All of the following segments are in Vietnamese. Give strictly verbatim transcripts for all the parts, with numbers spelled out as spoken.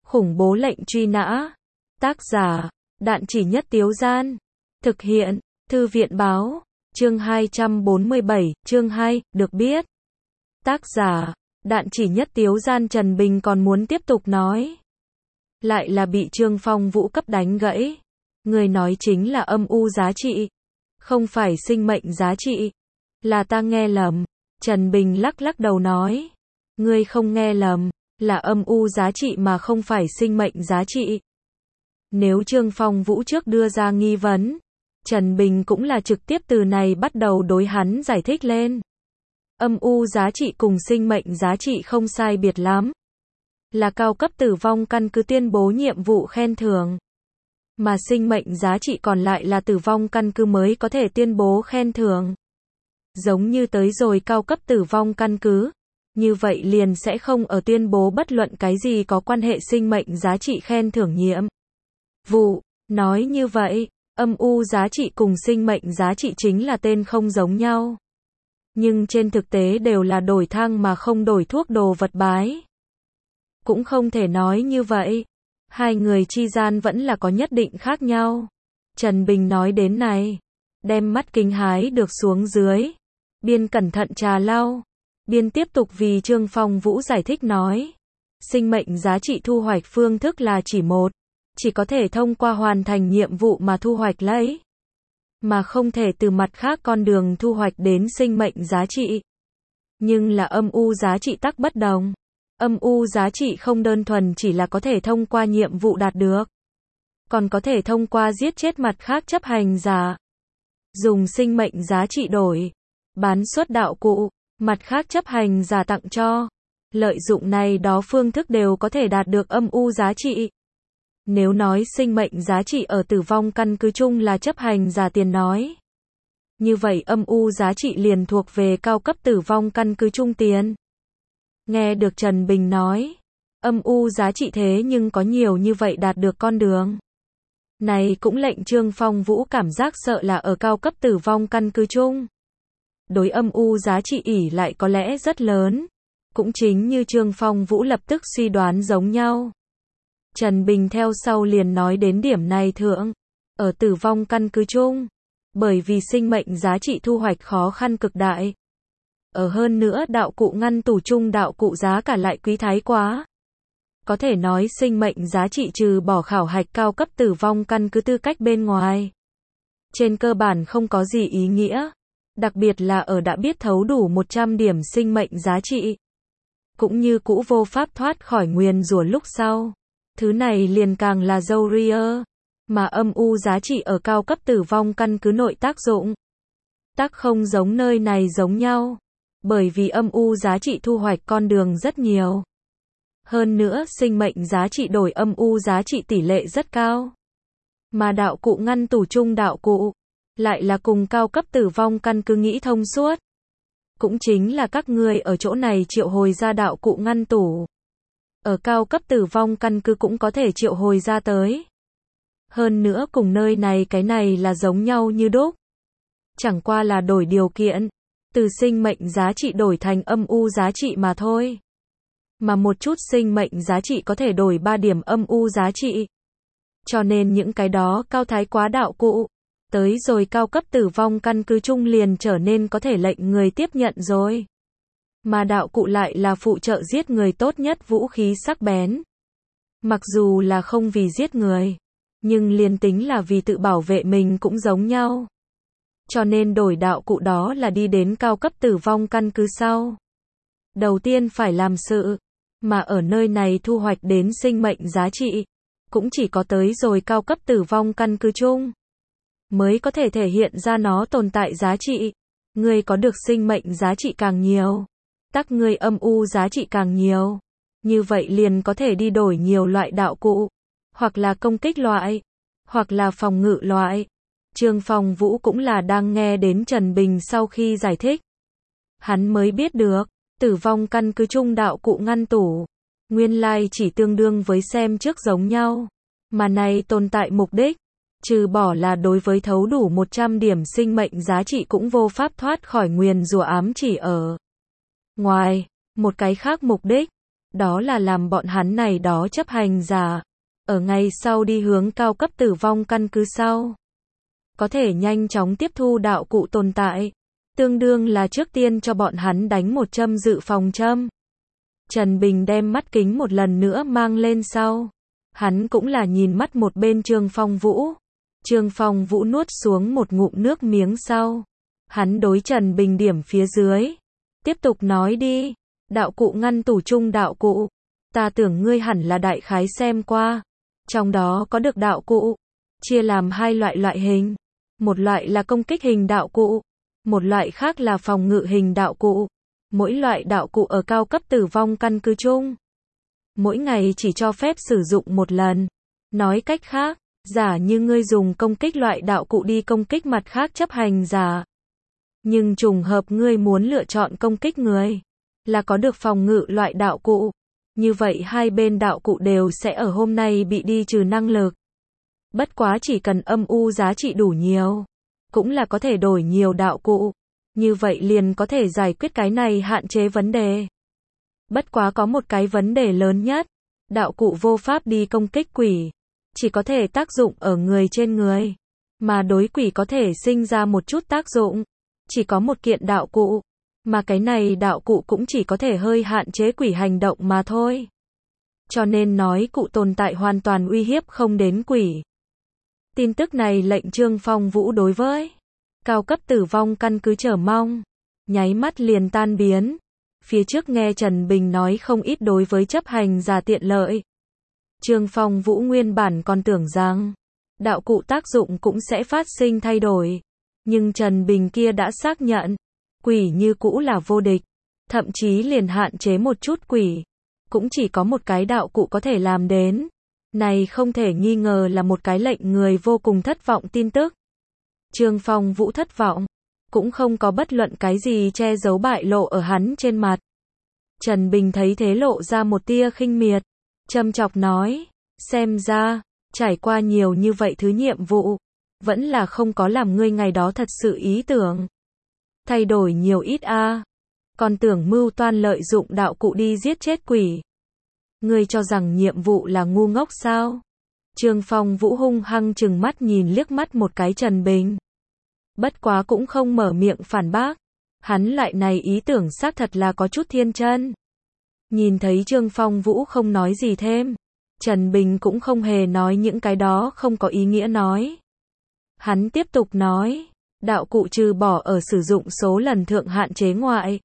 Khủng bố lệnh truy nã. Tác giả, Đạn Chỉ Nhất Tiếu Gian. Thực hiện, Thư viện Báo. Chương hai trăm bốn mươi bảy, chương hai, được biết. Tác giả, Đạn Chỉ Nhất Tiếu Gian. Trần Bình còn muốn tiếp tục nói. Lại là bị Trương Phong Vũ cấp đánh gãy. Người nói chính là âm u giá trị. Không phải sinh mệnh giá trị. Là ta nghe lầm. Trần Bình lắc lắc đầu nói. Ngươi không nghe lầm. Là âm u giá trị mà không phải sinh mệnh giá trị. Nếu Trương Phong Vũ trước đưa ra nghi vấn, Trần Bình cũng là trực tiếp từ này bắt đầu đối hắn giải thích lên. Âm u giá trị cùng sinh mệnh giá trị không sai biệt lắm. Là cao cấp tử vong căn cứ tuyên bố nhiệm vụ khen thưởng. Mà sinh mệnh giá trị còn lại là tử vong căn cứ mới có thể tuyên bố khen thưởng. Giống như tới rồi cao cấp tử vong căn cứ. Như vậy liền sẽ không ở tuyên bố bất luận cái gì có quan hệ sinh mệnh giá trị khen thưởng nhiệm vụ. Nói như vậy, âm u giá trị cùng sinh mệnh giá trị chính là tên không giống nhau. Nhưng trên thực tế đều là đổi thang mà không đổi thuốc đồ vật bái. Cũng không thể nói như vậy. Hai người chi gian vẫn là có nhất định khác nhau. Trần Bình nói đến này. Đem mắt kính hái được xuống dưới. Biên cẩn thận trà lau. Biên tiếp tục vì Trương Phong Vũ giải thích nói. Sinh mệnh giá trị thu hoạch phương thức là chỉ một. Chỉ có thể thông qua hoàn thành nhiệm vụ mà thu hoạch lấy. Mà không thể từ mặt khác con đường thu hoạch đến sinh mệnh giá trị. Nhưng là âm u giá trị tắc bất đồng. Âm u giá trị không đơn thuần chỉ là có thể thông qua nhiệm vụ đạt được. Còn có thể thông qua giết chết mặt khác chấp hành giả. Dùng sinh mệnh giá trị đổi. Bán xuất đạo cụ. Mặt khác chấp hành giả tặng cho. Lợi dụng này đó phương thức đều có thể đạt được âm u giá trị. Nếu nói sinh mệnh giá trị ở tử vong căn cứ chung là chấp hành giả tiền nói. Như vậy âm u giá trị liền thuộc về cao cấp tử vong căn cứ chung tiền. Nghe được Trần Bình nói. Âm u giá trị thế nhưng có nhiều như vậy đạt được con đường. Này cũng lệnh Trương Phong Vũ cảm giác sợ là ở cao cấp tử vong căn cứ chung. Đối âm u giá trị ỷ lại có lẽ rất lớn. Cũng chính như Trương Phong Vũ lập tức suy đoán giống nhau. Trần Bình theo sau liền nói đến điểm này thượng. Ở tử vong căn cứ chung. Bởi vì sinh mệnh giá trị thu hoạch khó khăn cực đại. Ở hơn nữa đạo cụ ngăn tủ chung đạo cụ giá cả lại quý thái quá. Có thể nói sinh mệnh giá trị trừ bỏ khảo hạch cao cấp tử vong căn cứ tư cách bên ngoài. Trên cơ bản không có gì ý nghĩa. Đặc biệt là ở đã biết thấu đủ một trăm điểm sinh mệnh giá trị. Cũng như cũ vô pháp thoát khỏi nguyền rủa lúc sau. Thứ này liền càng là dâu ria. Mà âm u giá trị ở cao cấp tử vong căn cứ nội tác dụng. Tác không giống nơi này giống nhau. Bởi vì âm u giá trị thu hoạch con đường rất nhiều. Hơn nữa sinh mệnh giá trị đổi âm u giá trị tỷ lệ rất cao. Mà đạo cụ ngăn tủ chung đạo cụ. Lại là cùng cao cấp tử vong căn cứ nghĩ thông suốt. Cũng chính là các người ở chỗ này triệu hồi ra đạo cụ ngăn tủ. Ở cao cấp tử vong căn cứ cũng có thể triệu hồi ra tới. Hơn nữa cùng nơi này cái này là giống nhau như đúc. Chẳng qua là đổi điều kiện. Từ sinh mệnh giá trị đổi thành âm u giá trị mà thôi. Mà một chút sinh mệnh giá trị có thể đổi ba điểm âm u giá trị. Cho nên những cái đó cao thái quá đạo cụ. Tới rồi cao cấp tử vong căn cứ chung liền trở nên có thể lệnh người tiếp nhận rồi. Mà đạo cụ lại là phụ trợ giết người tốt nhất vũ khí sắc bén. Mặc dù là không vì giết người. Nhưng liền tính là vì tự bảo vệ mình cũng giống nhau. Cho nên đổi đạo cụ đó là đi đến cao cấp tử vong căn cứ sau. Đầu tiên phải làm sự. Mà ở nơi này thu hoạch đến sinh mệnh giá trị. Cũng chỉ có tới rồi cao cấp tử vong căn cứ chung. Mới có thể thể hiện ra nó tồn tại giá trị. Ngươi có được sinh mệnh giá trị càng nhiều. Tắc ngươi âm u giá trị càng nhiều. Như vậy liền có thể đi đổi nhiều loại đạo cụ. Hoặc là công kích loại. Hoặc là phòng ngự loại. Trương Phong Vũ cũng là đang nghe đến Trần Bình sau khi giải thích. Hắn mới biết được. Tử vong căn cứ chung đạo cụ ngăn tủ. Nguyên lai chỉ tương đương với xem trước giống nhau. Mà này tồn tại mục đích. Trừ bỏ là đối với thấu đủ một trăm điểm sinh mệnh giá trị cũng vô pháp thoát khỏi nguyền rủa ám chỉ ở ngoài. Một cái khác mục đích. đó là làm bọn hắn này đó chấp hành giả, ở ngày sau đi hướng cao cấp tử vong căn cứ sau. Có thể nhanh chóng tiếp thu đạo cụ tồn tại, tương đương là trước tiên cho bọn hắn đánh một châm dự phòng châm. Trần Bình đem mắt kính một lần nữa mang lên sau. Hắn cũng là nhìn mắt một bên Trương Phong Vũ. Trương Phong Vũ nuốt xuống một ngụm nước miếng sau. Hắn đối Trần Bình điểm phía dưới. Tiếp tục nói đi. Đạo cụ ngăn tủ chung đạo cụ. Ta tưởng ngươi hẳn là đại khái xem qua. Trong đó có được đạo cụ. Chia làm hai loại loại hình. Một loại là công kích hình đạo cụ. Một loại khác là phòng ngự hình đạo cụ. Mỗi loại đạo cụ ở cao cấp tử vong căn cứ chung. Mỗi ngày chỉ cho phép sử dụng một lần. Nói cách khác, giả như ngươi dùng công kích loại đạo cụ đi công kích mặt khác chấp hành giả. Nhưng trùng hợp ngươi muốn lựa chọn công kích người, là có được phòng ngự loại đạo cụ. Như vậy hai bên đạo cụ đều sẽ ở hôm nay bị đi trừ năng lực. Bất quá chỉ cần âm u giá trị đủ nhiều, cũng là có thể đổi nhiều đạo cụ. Như vậy liền có thể giải quyết cái này hạn chế vấn đề. Bất quá có một cái vấn đề lớn nhất, đạo cụ vô pháp đi công kích quỷ, chỉ có thể tác dụng ở người trên người, mà đối quỷ có thể sinh ra một chút tác dụng, chỉ có một kiện đạo cụ, mà cái này đạo cụ cũng chỉ có thể hơi hạn chế quỷ hành động mà thôi. Cho nên nói cụ tồn tại hoàn toàn uy hiếp không đến quỷ. Tin tức này lệnh Trương Phong Vũ đối với cao cấp tử vong căn cứ chờ mong, nháy mắt liền tan biến. Phía trước nghe Trần Bình nói không ít đối với chấp hành giả tiện lợi. Trương Phong Vũ nguyên bản còn tưởng rằng đạo cụ tác dụng cũng sẽ phát sinh thay đổi. Nhưng Trần Bình kia đã xác nhận, quỷ như cũ là vô địch, thậm chí liền hạn chế một chút quỷ. Cũng chỉ có một cái đạo cụ có thể làm đến. Này không thể nghi ngờ là một cái lệnh người vô cùng thất vọng tin tức. Trương Phong Vũ thất vọng, cũng không có bất luận cái gì che giấu bại lộ ở hắn trên mặt. Trần Bình thấy thế lộ ra một tia khinh miệt, châm chọc nói, xem ra, trải qua nhiều như vậy thứ nhiệm vụ, vẫn là không có làm ngươi ngày đó thật sự ý tưởng. Thay đổi nhiều ít a, à. Còn tưởng mưu toan lợi dụng đạo cụ đi giết chết quỷ. Ngươi cho rằng nhiệm vụ là ngu ngốc sao? Trương Phong Vũ hung hăng trừng mắt nhìn liếc mắt một cái Trần Bình. Bất quá cũng không mở miệng phản bác. Hắn lại này ý tưởng xác thật là có chút thiên chân. Nhìn thấy Trương Phong Vũ không nói gì thêm, Trần Bình cũng không hề nói những cái đó không có ý nghĩa nói. Hắn tiếp tục nói, đạo cụ trừ bỏ ở sử dụng số lần thượng hạn chế ngoại,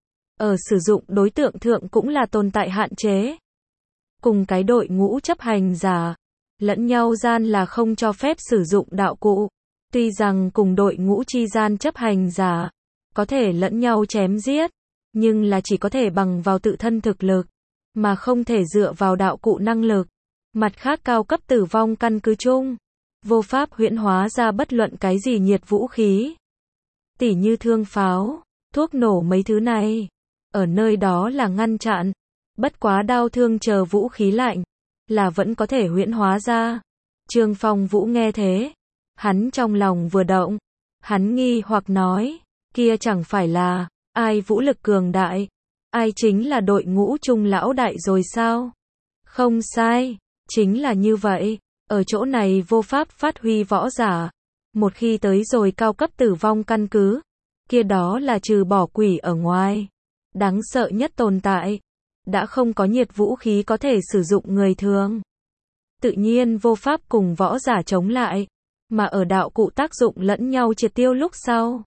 ở sử dụng đối tượng thượng cũng là tồn tại hạn chế. Cùng cái đội ngũ chấp hành giả, lẫn nhau gian là không cho phép sử dụng đạo cụ. Tuy rằng cùng đội ngũ chi gian chấp hành giả, có thể lẫn nhau chém giết, nhưng là chỉ có thể bằng vào tự thân thực lực, mà không thể dựa vào đạo cụ năng lực. Mặt khác cao cấp tử vong căn cứ chung, vô pháp huyễn hóa ra bất luận cái gì nhiệt vũ khí. Tỉ như thương pháo, thuốc nổ mấy thứ này, ở nơi đó là ngăn chặn. Bất quá đao thương chờ vũ khí lạnh, là vẫn có thể huyễn hóa ra. Trương Phong Vũ nghe thế, hắn trong lòng vừa động, hắn nghi hoặc nói, kia chẳng phải là, ai vũ lực cường đại, ai chính là đội ngũ chung lão đại rồi sao? Không sai, chính là như vậy, ở chỗ này vô pháp phát huy võ giả, một khi tới rồi cao cấp tử vong căn cứ, kia đó là trừ bỏ quỷ ở ngoài, đáng sợ nhất tồn tại, đã không có nhiệt vũ khí có thể sử dụng người thường. Tự nhiên vô pháp cùng võ giả chống lại, mà ở đạo cụ tác dụng lẫn nhau triệt tiêu lúc sau.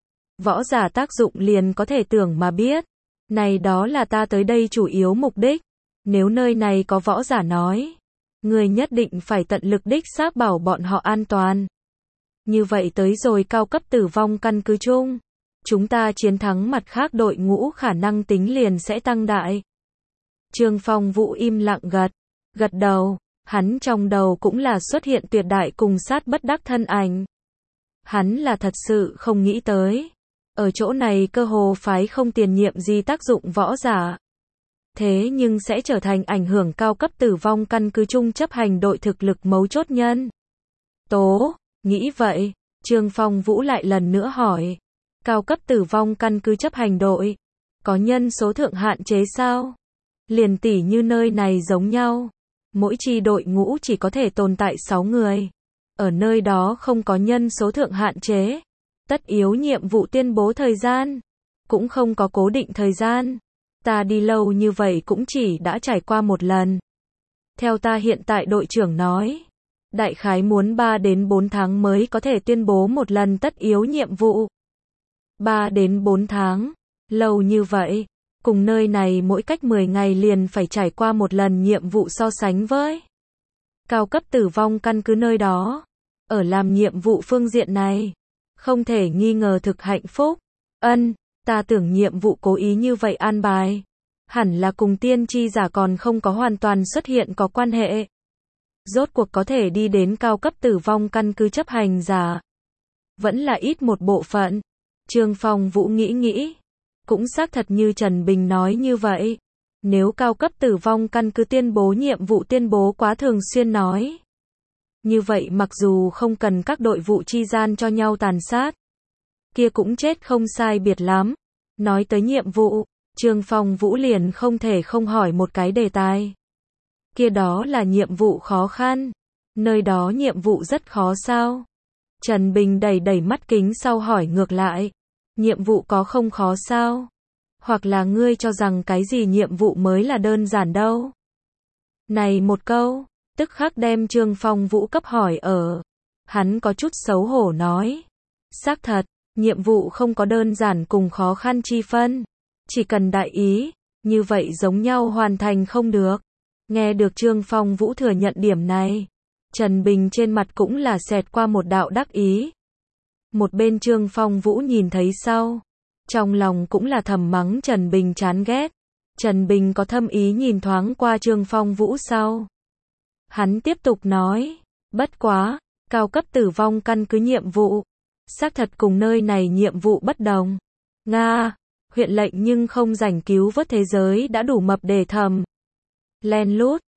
Võ giả tác dụng liền có thể tưởng mà biết, này đó là ta tới đây chủ yếu mục đích. Nếu nơi này có võ giả nói, người nhất định phải tận lực đích xác bảo bọn họ an toàn. Như vậy tới rồi cao cấp tử vong căn cứ chung, chúng ta chiến thắng mặt khác đội ngũ khả năng tính liền sẽ tăng đại. Trương Phong Vũ im lặng gật, gật đầu, hắn trong đầu cũng là xuất hiện tuyệt đại cùng sát bất đắc thân ảnh. Hắn là thật sự không nghĩ tới, ở chỗ này cơ hồ phái không tiền nhiệm gì tác dụng võ giả. Thế nhưng sẽ trở thành ảnh hưởng cao cấp tử vong căn cứ chung chấp hành đội thực lực mấu chốt nhân. Tố, nghĩ vậy, Trương Phong Vũ lại lần nữa hỏi, cao cấp tử vong căn cứ chấp hành đội, có nhân số thượng hạn chế sao? Liền tỉ như nơi này giống nhau. Mỗi chi đội ngũ chỉ có thể tồn tại sáu người. Ở nơi đó không có nhân số thượng hạn chế. Tất yếu nhiệm vụ tuyên bố thời gian. Cũng không có cố định thời gian. Ta đi lâu như vậy cũng chỉ đã trải qua một lần. Theo ta hiện tại đội trưởng nói, đại khái muốn ba đến bốn tháng mới có thể tuyên bố một lần tất yếu nhiệm vụ. ba đến bốn tháng, lâu như vậy, cùng nơi này mỗi cách mười ngày liền phải trải qua một lần nhiệm vụ so sánh với. Cao cấp tử vong căn cứ nơi đó, ở làm nhiệm vụ phương diện này, không thể nghi ngờ thực hạnh phúc. Ân, ta tưởng nhiệm vụ cố ý như vậy an bài. Hẳn là cùng tiên tri giả còn không có hoàn toàn xuất hiện có quan hệ. Rốt cuộc có thể đi đến cao cấp tử vong căn cứ chấp hành giả. Vẫn là ít một bộ phận. Trương Phong Vũ nghĩ nghĩ. Cũng xác thật như Trần Bình nói như vậy. Nếu cao cấp tử vong căn cứ tuyên bố nhiệm vụ tuyên bố quá thường xuyên nói. Như vậy mặc dù không cần các đội vụ chi gian cho nhau tàn sát. Kia cũng chết không sai biệt lắm. Nói tới nhiệm vụ. Trương Phong Vũ liền không thể không hỏi một cái đề tài. Kia đó là nhiệm vụ khó khăn. Nơi đó nhiệm vụ rất khó sao? Trần Bình đẩy đẩy mắt kính sau hỏi ngược lại. Nhiệm vụ có không khó sao? Hoặc là ngươi cho rằng cái gì nhiệm vụ mới là đơn giản đâu? Này một câu, tức khắc đem Trương Phong Vũ cấp hỏi ở. Hắn có chút xấu hổ nói. Xác thật, nhiệm vụ không có đơn giản cùng khó khăn chi phân. Chỉ cần đại ý, như vậy giống nhau hoàn thành không được. Nghe được Trương Phong Vũ thừa nhận điểm này, Trần Bình trên mặt cũng là xẹt qua một đạo đắc ý. Một bên Trương Phong Vũ nhìn thấy sau, trong lòng cũng là thầm mắng Trần Bình chán ghét. Trần Bình có thâm ý nhìn thoáng qua Trương Phong Vũ sau. Hắn tiếp tục nói, bất quá, cao cấp tử vong căn cứ nhiệm vụ. Xác thật cùng nơi này nhiệm vụ bất đồng. Nga, huyện lệnh nhưng không rảnh cứu vớt thế giới đã đủ mập để thầm. Len lút,